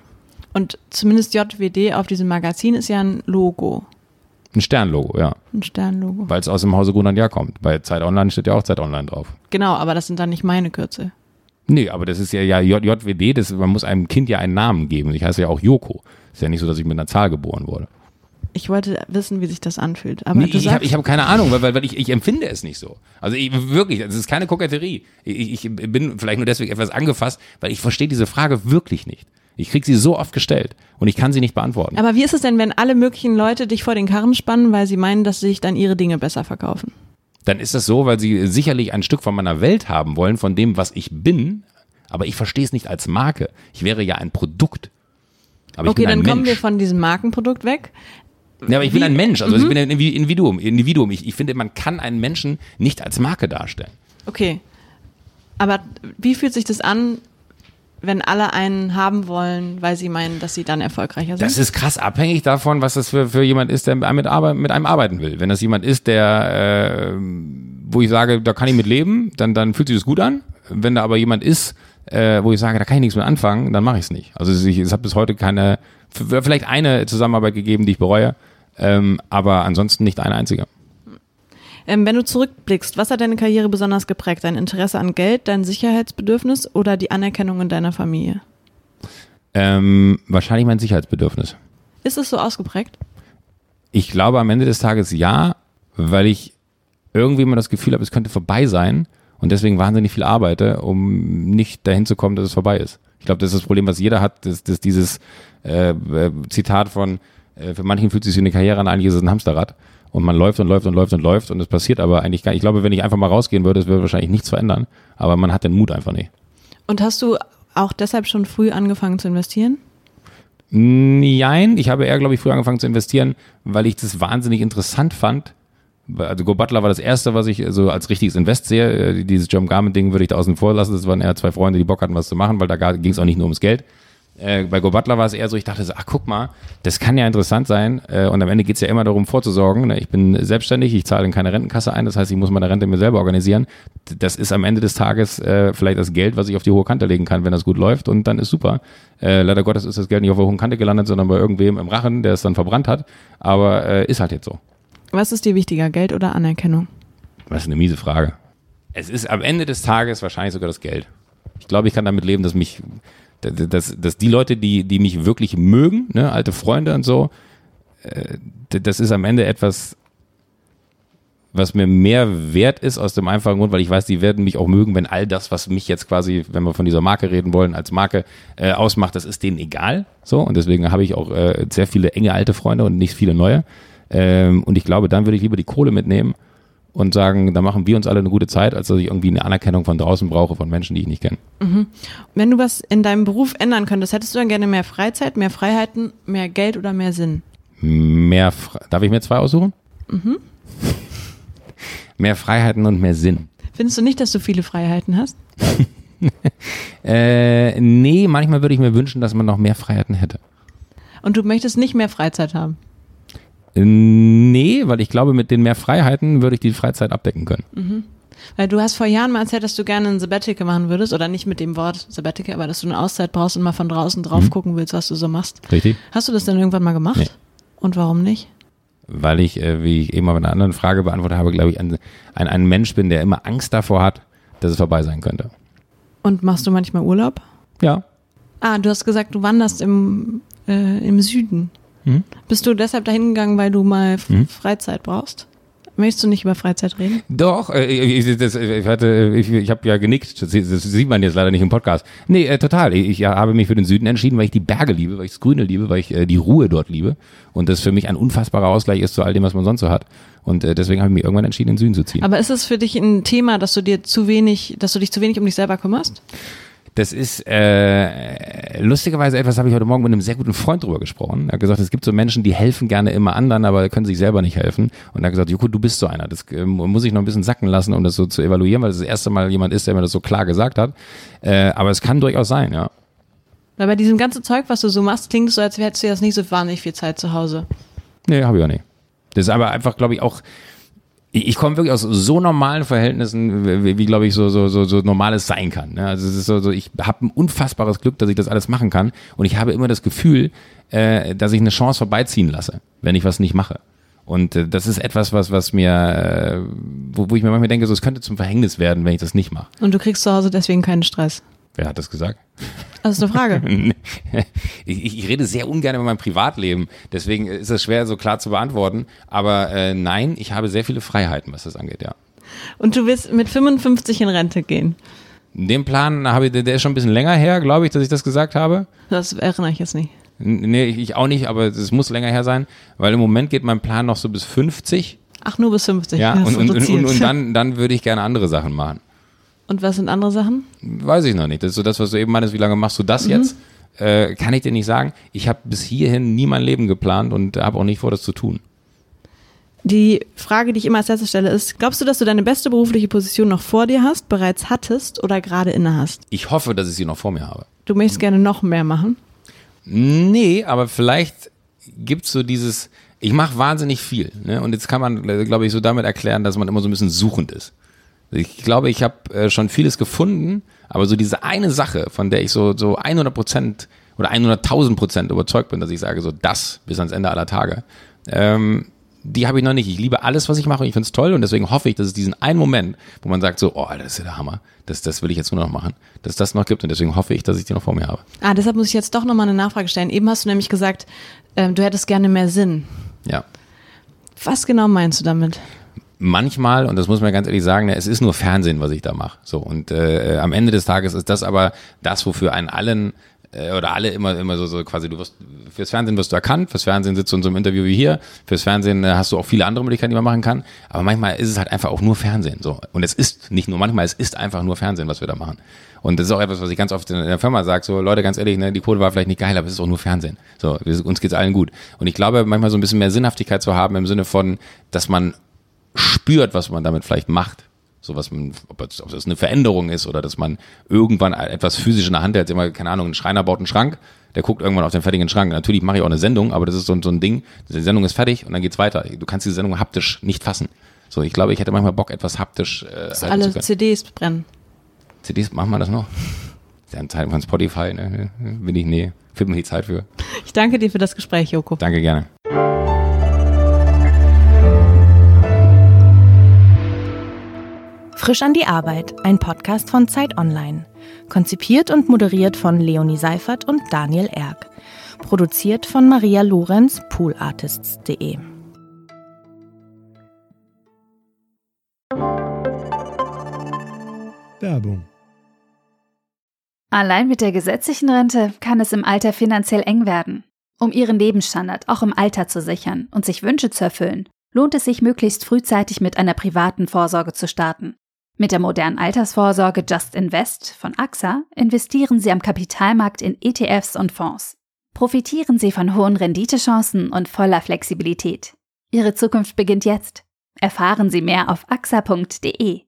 Und zumindest J W D auf diesem Magazin ist ja ein Logo. Ein Sternlogo, ja. Ein Sternlogo. Weil es aus dem Hause Gunnar kommt. Bei Zeit Online steht ja auch Zeit Online drauf. Genau, aber das sind dann nicht meine Kürzel. Nee, aber das ist ja, ja J W D, das, man muss einem Kind ja einen Namen geben. Ich heiße ja auch Joko. Ist ja nicht so, dass ich mit einer Zahl geboren wurde. Ich wollte wissen, wie sich das anfühlt. Aber nee, du ich sagst, habe ich hab keine Ahnung, weil, weil ich, ich empfinde es nicht so. Also ich, wirklich, es ist keine Koketterie. Ich, ich bin vielleicht nur deswegen etwas angefasst, weil ich verstehe diese Frage wirklich nicht. Ich kriege sie so oft gestellt und ich kann sie nicht beantworten. Aber wie ist es denn, wenn alle möglichen Leute dich vor den Karren spannen, weil sie meinen, dass sie sich dann ihre Dinge besser verkaufen? Dann ist das so, weil sie sicherlich ein Stück von meiner Welt haben wollen, von dem, was ich bin, aber ich verstehe es nicht als Marke. Ich wäre ja ein Produkt. Aber okay, ich bin ein dann Mensch. kommen wir von diesem Markenprodukt weg. Ja, aber ich Wie? bin ein Mensch, also Mhm. ich bin ein Individuum. Individuum. Ich, ich finde, man kann einen Menschen nicht als Marke darstellen. Okay, aber wie fühlt sich das an, wenn alle einen haben wollen, weil sie meinen, dass sie dann erfolgreicher sind? Das ist krass abhängig davon, was das für, für jemand ist, der mit, Arbe- mit einem arbeiten will. Wenn das jemand ist, der, äh, wo ich sage, da kann ich mit leben, dann, dann fühlt sich das gut an. Wenn da aber jemand ist, äh, wo ich sage, da kann ich nichts mit anfangen, dann mache ich es nicht. Also ich, es hat bis heute keine, vielleicht eine Zusammenarbeit gegeben, die ich bereue, ähm, aber ansonsten nicht eine einzige. Ähm, wenn du zurückblickst, was hat deine Karriere besonders geprägt? Dein Interesse an Geld, dein Sicherheitsbedürfnis oder die Anerkennung in deiner Familie? Ähm, wahrscheinlich mein Sicherheitsbedürfnis. Ist es so ausgeprägt? Ich glaube am Ende des Tages ja, weil ich irgendwie immer das Gefühl habe, es könnte vorbei sein und deswegen wahnsinnig viel arbeite, um nicht dahin zu kommen, dass es vorbei ist. Ich glaube, das ist das Problem, was jeder hat, dass, dass dieses äh, Zitat von, äh, für manchen fühlt es sich wie eine Karriere an, eigentlich ist es ein Hamsterrad. Und man läuft und läuft und läuft und läuft und es passiert aber eigentlich gar nicht. Ich glaube, wenn ich einfach mal rausgehen würde, es würde wahrscheinlich nichts verändern. Aber man hat den Mut einfach nicht. Und hast du auch deshalb schon früh angefangen zu investieren? Nein, ich habe eher, glaube ich, früh angefangen zu investieren, weil ich das wahnsinnig interessant fand. Also Go Butler war das erste, was ich so als richtiges Invest sehe. Dieses John Garment-Ding würde ich da außen vor lassen. Das waren eher zwei Freunde, die Bock hatten, was zu machen, weil da ging es auch nicht nur ums Geld. Äh, bei Go Butler war es eher so, ich dachte so, ach guck mal, das kann ja interessant sein äh, und am Ende geht es ja immer darum vorzusorgen, ne? Ich bin selbstständig, ich zahle in keine Rentenkasse ein, das heißt, ich muss meine Rente mir selber organisieren. Das ist am Ende des Tages äh, vielleicht das Geld, was ich auf die hohe Kante legen kann, wenn das gut läuft und dann ist super. Äh, leider Gottes ist das Geld nicht auf der hohen Kante gelandet, sondern bei irgendwem im Rachen, der es dann verbrannt hat, aber äh, ist halt jetzt so. Was ist dir wichtiger, Geld oder Anerkennung? Das ist eine miese Frage. Es ist am Ende des Tages wahrscheinlich sogar das Geld. Ich glaube, ich kann damit leben, dass mich Dass, dass die Leute, die, die mich wirklich mögen, ne, alte Freunde und so, äh, das ist am Ende etwas, was mir mehr wert ist aus dem einfachen Grund, weil ich weiß, die werden mich auch mögen, wenn all das, was mich jetzt quasi, wenn wir von dieser Marke reden wollen, als Marke äh, ausmacht, das ist denen egal. So, und deswegen habe ich auch äh, sehr viele enge alte Freunde und nicht viele neue. Ähm, und ich glaube, dann würde ich lieber die Kohle mitnehmen und sagen, da machen wir uns alle eine gute Zeit, als dass ich irgendwie eine Anerkennung von draußen brauche, von Menschen, die ich nicht kenne. Mhm. Wenn du was in deinem Beruf ändern könntest, hättest du dann gerne mehr Freizeit, mehr Freiheiten, mehr Geld oder mehr Sinn? Mehr, Fre- darf ich mir zwei aussuchen? Mhm. Mehr Freiheiten und mehr Sinn. Findest du nicht, dass du viele Freiheiten hast? äh, nee, manchmal würde ich mir wünschen, dass man noch mehr Freiheiten hätte. Und du möchtest nicht mehr Freizeit haben? Nee, weil ich glaube, mit den mehr Freiheiten würde ich die Freizeit abdecken können. Mhm. Weil du hast vor Jahren mal erzählt, dass du gerne ein Sabbatical machen würdest, oder nicht mit dem Wort Sabbatical, aber dass du eine Auszeit brauchst und mal von draußen drauf mhm. gucken willst, was du so machst. Richtig. Hast du das denn irgendwann mal gemacht? Nee. Und warum nicht? Weil ich, äh, wie ich eben mal bei einer anderen Frage beantwortet habe, glaube ich, ein, ein, ein Mensch bin, der immer Angst davor hat, dass es vorbei sein könnte. Und machst du manchmal Urlaub? Ja. Ah, du hast gesagt, du wanderst im, äh, im Süden. Mhm. Bist du deshalb dahin gegangen, weil du mal mhm. Freizeit brauchst? Möchtest du nicht über Freizeit reden? Doch, äh, ich, das, ich, hatte, ich, ich habe ja genickt, das, das sieht man jetzt leider nicht im Podcast. Nee, äh, total. Ich, ich habe mich für den Süden entschieden, weil ich die Berge liebe, weil ich das Grüne liebe, weil ich äh, die Ruhe dort liebe und das für mich ein unfassbarer Ausgleich ist zu all dem, was man sonst so hat. Und äh, deswegen habe ich mich irgendwann entschieden, in den Süden zu ziehen. Aber ist es für dich ein Thema, dass du dir zu wenig, dass du dich zu wenig um dich selber kümmerst? Das ist äh, lustigerweise etwas, habe ich heute Morgen mit einem sehr guten Freund drüber gesprochen. Er hat gesagt, es gibt so Menschen, die helfen gerne immer anderen, aber können sich selber nicht helfen. Und er hat gesagt, Joko, du bist so einer. Das äh, muss ich noch ein bisschen sacken lassen, um das so zu evaluieren, weil das das erste Mal jemand ist, der mir das so klar gesagt hat. Äh, aber es kann durchaus sein, ja. Weil bei diesem ganzen Zeug, was du so machst, klingt es so, als hättest du jetzt nicht so wahnsinnig viel Zeit zu Hause. Nee, habe ich auch nicht. Das ist aber einfach, glaube ich, auch... Ich komme wirklich aus so normalen Verhältnissen, wie, wie glaube ich, so, so, so, so normales sein kann. Ne? Also es ist so, so ich habe ein unfassbares Glück, dass ich das alles machen kann. Und ich habe immer das Gefühl, äh, dass ich eine Chance vorbeiziehen lasse, wenn ich was nicht mache. Und äh, das ist etwas, was, was mir, äh, wo, wo ich mir manchmal denke, so, es könnte zum Verhängnis werden, wenn ich das nicht mache. Und du kriegst zu Hause deswegen keinen Stress? Wer hat das gesagt? Das ist eine Frage. ich, ich rede sehr ungern über mein Privatleben, deswegen ist es schwer so klar zu beantworten. Aber äh, nein, ich habe sehr viele Freiheiten, was das angeht, ja. Und du willst mit fünfundfünfzig in Rente gehen? Den Plan habe ich, der ist schon ein bisschen länger her, glaube ich, dass ich das gesagt habe. Das erinnere ich jetzt nicht. Nee, ich auch nicht, aber es muss länger her sein, weil im Moment geht mein Plan noch so bis fünfzig. Ach, nur bis fünfzig? Ja, und, und, und, und, und dann, dann würde ich gerne andere Sachen machen. Und was sind andere Sachen? Weiß ich noch nicht. Das ist so das, was du eben meinst, wie lange machst du das mhm. jetzt? Äh, kann ich dir nicht sagen. Ich habe bis hierhin nie mein Leben geplant und habe auch nicht vor, das zu tun. Die Frage, die ich immer als letzte stelle, ist, glaubst du, dass du deine beste berufliche Position noch vor dir hast, bereits hattest oder gerade inne hast? Ich hoffe, dass ich sie noch vor mir habe. Du möchtest gerne noch mehr machen? Nee, aber vielleicht gibt es so dieses, ich mache wahnsinnig viel. Ne? Und jetzt kann man, glaube ich, so damit erklären, dass man immer so ein bisschen suchend ist. Ich glaube, ich habe äh, schon vieles gefunden, aber so diese eine Sache, von der ich so, so hundert Prozent oder hunderttausend Prozent überzeugt bin, dass ich sage, so das bis ans Ende aller Tage, ähm, die habe ich noch nicht. Ich liebe alles, was ich mache und ich finde es toll und deswegen hoffe ich, dass es diesen einen Moment, wo man sagt so, oh, das ist ja der Hammer, das, das will ich jetzt nur noch machen, dass es das noch gibt und deswegen hoffe ich, dass ich die noch vor mir habe. Ah, deshalb muss ich jetzt doch nochmal eine Nachfrage stellen. Eben hast du nämlich gesagt, ähm, du hättest gerne mehr Sinn. Ja. Was genau meinst du damit? Manchmal, und das muss man ganz ehrlich sagen, es ist nur Fernsehen, was ich da mache. So, und äh, am Ende des Tages ist das aber das, wofür einen allen äh, oder alle immer immer so, so quasi, du wirst fürs Fernsehen wirst du erkannt, fürs Fernsehen sitzt du in so einem Interview wie hier, fürs Fernsehen äh, hast du auch viele andere Möglichkeiten, die man machen kann, aber manchmal ist es halt einfach auch nur Fernsehen. So. Und es ist nicht nur manchmal, es ist einfach nur Fernsehen, was wir da machen. Und das ist auch etwas, was ich ganz oft in der Firma sage, so Leute, ganz ehrlich, ne, die Quote war vielleicht nicht geil, aber es ist auch nur Fernsehen. So, uns geht's allen gut. Und ich glaube, manchmal so ein bisschen mehr Sinnhaftigkeit zu haben im Sinne von, dass man spürt, was man damit vielleicht macht. So was man, ob das, ob das eine Veränderung ist oder dass man irgendwann etwas physisch in der Hand hat. Jetzt immer, keine Ahnung, ein Schreiner baut einen Schrank, der guckt irgendwann auf den fertigen Schrank. Natürlich mache ich auch eine Sendung, aber das ist so, so ein Ding, die Sendung ist fertig und dann geht's weiter. Du kannst diese Sendung haptisch nicht fassen. So, ich glaube, ich hätte manchmal Bock, etwas haptisch äh, dass alle C Ds brennen. C Ds, machen wir das noch? Das ist ja in Zeiten von Spotify, ne? Bin ich, nee, fehlt mir die Zeit für. Ich danke dir für das Gespräch, Joko. Danke, gerne. Frisch an die Arbeit, ein Podcast von Zeit Online. Konzipiert und moderiert von Leonie Seifert und Daniel Erck. Produziert von Maria Lorenz, poolartists punkt de. Werbung. Allein mit der gesetzlichen Rente kann es im Alter finanziell eng werden. Um Ihren Lebensstandard auch im Alter zu sichern und sich Wünsche zu erfüllen, lohnt es sich, möglichst frühzeitig mit einer privaten Vorsorge zu starten. Mit der modernen Altersvorsorge Just Invest von A X A investieren Sie am Kapitalmarkt in E T Fs und Fonds. Profitieren Sie von hohen Renditechancen und voller Flexibilität. Ihre Zukunft beginnt jetzt. Erfahren Sie mehr auf axa punkt de.